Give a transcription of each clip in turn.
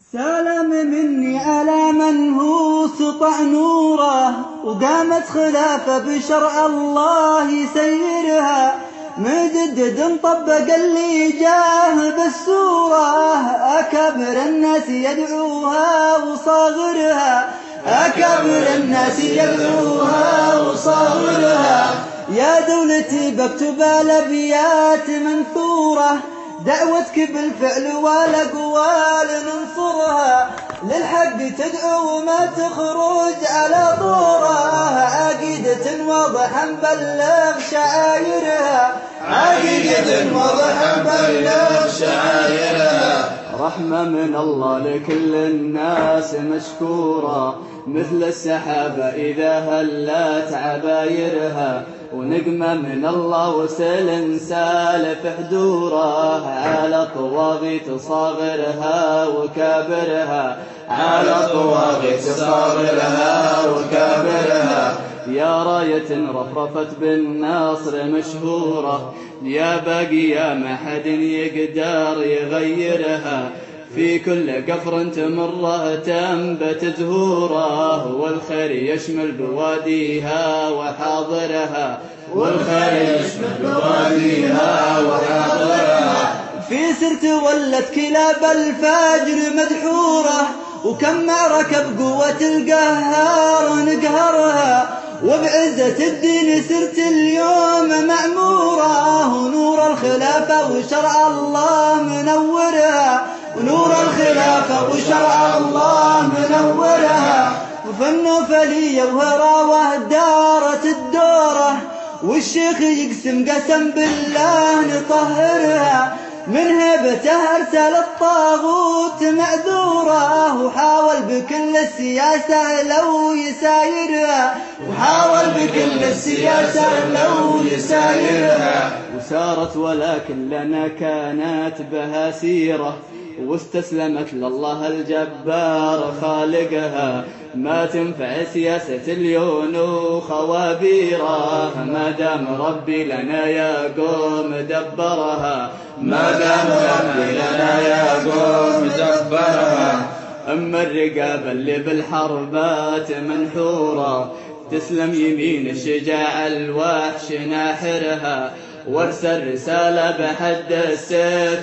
سلام مني على من هو سطع نوره، وقامت خلافه بشرع الله يسيرها. مجدد طبق اللي جاه بالسوره، أكبر الناس يدعوها وصاغرها. أكبر الناس يدعوها وصاغرها. يا دولتي بكتب الأبيات منثوره، دعوتك بالفعل والأقوال ننصرها. للحق تدعو وما تخرج على طورها، عقيدة واضحة نبلغ شعايرها. عقيدة واضحة نبلغ شعايرها. رحمة من الله لكل الناس مشكورة، مثل السحابة إذا هلت عبايرها. ونقمة من الله وسل سالف حدوره، على طواغيت صاغرها وكابرها. على طواغيت صاغرها وكابرها. يا راية رفرفت بالنصر مشهورة، يا باقية ما حد يقدر يغيرها. في كل قفر تمره تنبت زهوره، والخير يشمل بواديها وحاضرها. والخير يشمل بواديها وحاضرها. في سرت ولت كلاب الفجر مدحوره، وكم معركة بقوة القهار نقهرها. وبعزة الدين سرت اليوم معمورة، ونور الخلافة وشرع الله منورها. ونور الخلافة وشرع الله منورها. وفالنوفلية وهراوة دارت الدورة، والشيخ يقسم قسم بالله نطهرها. من هيبته أرسل الطاغوت معذوره، وحاول بكل السياسة لو يسايرها. وحاول بكل السياسة لو يسايرها. وسارت ولكن لنا كانت بها سيرة، واستسلمت لله الجبار خالقها. ما تنفع سياسة اليون وخوابيره، ما دام ربي لنا يقوم دبرها. ما دام ربي لنا يقوم دبرها. أما الرقاب اللي بالحربات منحورة، تسلم يمين الشجاع الوحش ناحرها. وارسل رسالة بحد السيف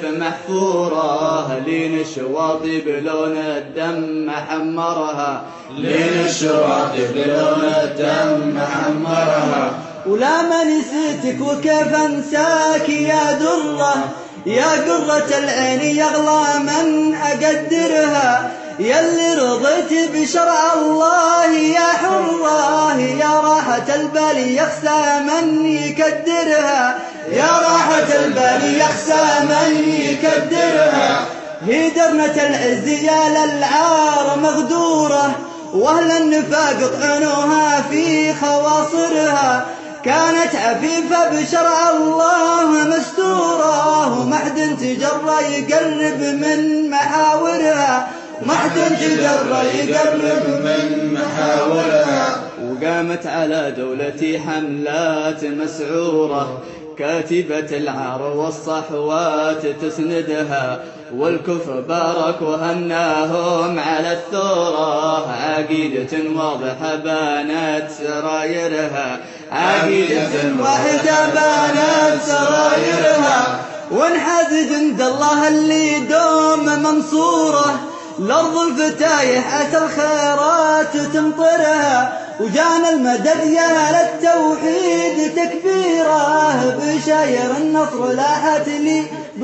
محفورة، لين الشواطئ بلون الدم حمرها. لين الشواطئ بلون الدم حمرها. ولا ما نسيتك وكيف انساك يا درة، يا قرة العين يغلى من أقدرها. يلي رضيت بشرع الله يا حرة، يا راحة البال يخسى من يكدرها. يا راحة البال يخسى من يكدرها. هي درنة العز يا للعار مغدورة، واهل النفاق طعنوها في خواصرها. كانت عفيفة بشرع الله مستورة، ومحد تجرى يقرب من محاورها. محد تجرى يقرب من محاورها. وقامت على دولتي حملات مسعورة، كاتبة العار والصحوات تسندها. والكفر بارك وهناهم على الثورة، عقيدة واضحة بانت سرايرها. عقيدة واحدة بانت سرايرها. وانحاز جند الله اللي دوم منصوره، لأرض الفتايح أتى الخيرات تمطرها. وجانا المدد يا للتوحيد تكبيره، بشاير النصر لاحت لي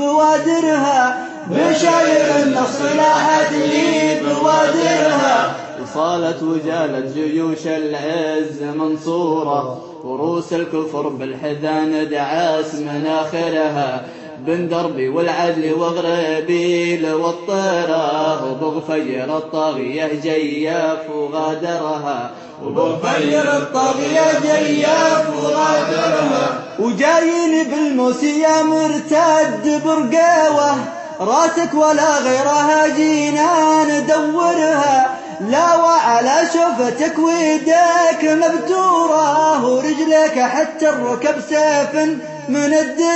بوادرها. بشاير النصر لاحت لي بوادرها. وصالت وجالت جيوش العز منصورة، وروس الكفر بالحذان دعاس مناخرها. بن دربي والعدل وغربيل والطيره، وبغفير الطاغية جياف وغادرها. وبغفير الطاغية جياف وغادرها. وجايين بالموسيا مرتد برقاوة، راسك ولا غيرها جينا ندورها. لا وعلى شفتك ويدك مبتورة، ورجلك حتى الركب سيف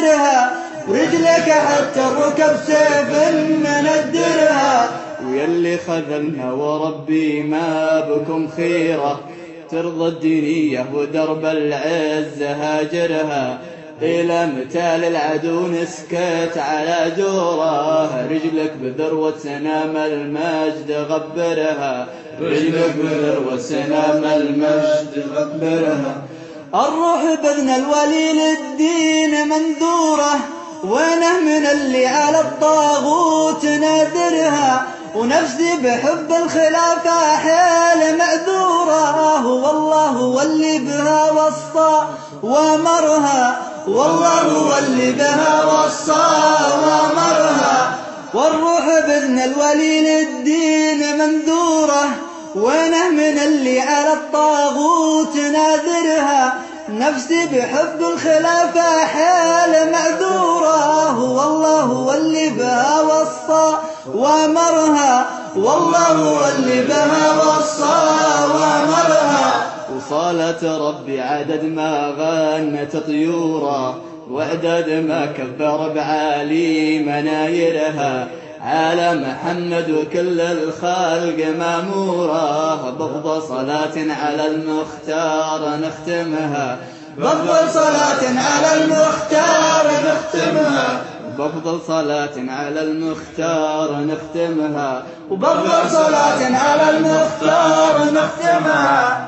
مندرها. ورجلك حتى الركب سيف مندرها. ويلي اللي خذلنا وربي ما بكم خيرة، ترضى الدينية ودرب العز هاجرها، إلى متى للعدو نسكت على جوره، رجلك بذروة سنام المجد غبرها، رجلك بذروة سنام المجد غبرها. الروح بذن الولي للدين منذوره، وينه من اللي على الطاغوت نادرها، ونفسي بحب الخلافة حيل معذورة، والله هو اللي بها وصى وامرها، والله هو اللي بها وصى وامرها. والروح بإذن الولي للدين منذوره، وينه من اللي على الطاغوت ناذرها، نفسي بحب الخلافة حيل معذورة، والله هو اللي بها وصى وامرها، والله هو اللي بها وصى وامرها. وصالت ربي عدد ما غنت طيورا، وعدد ما كبر بعالي منايرها، على محمد وكل الخلق مامورة، بفضل صلاة على المختار نختمها، بفضل صلاة على المختار نختمها، بفضل صلاة على المختار نختمها، وبفضل صلاة على المختار نختمها.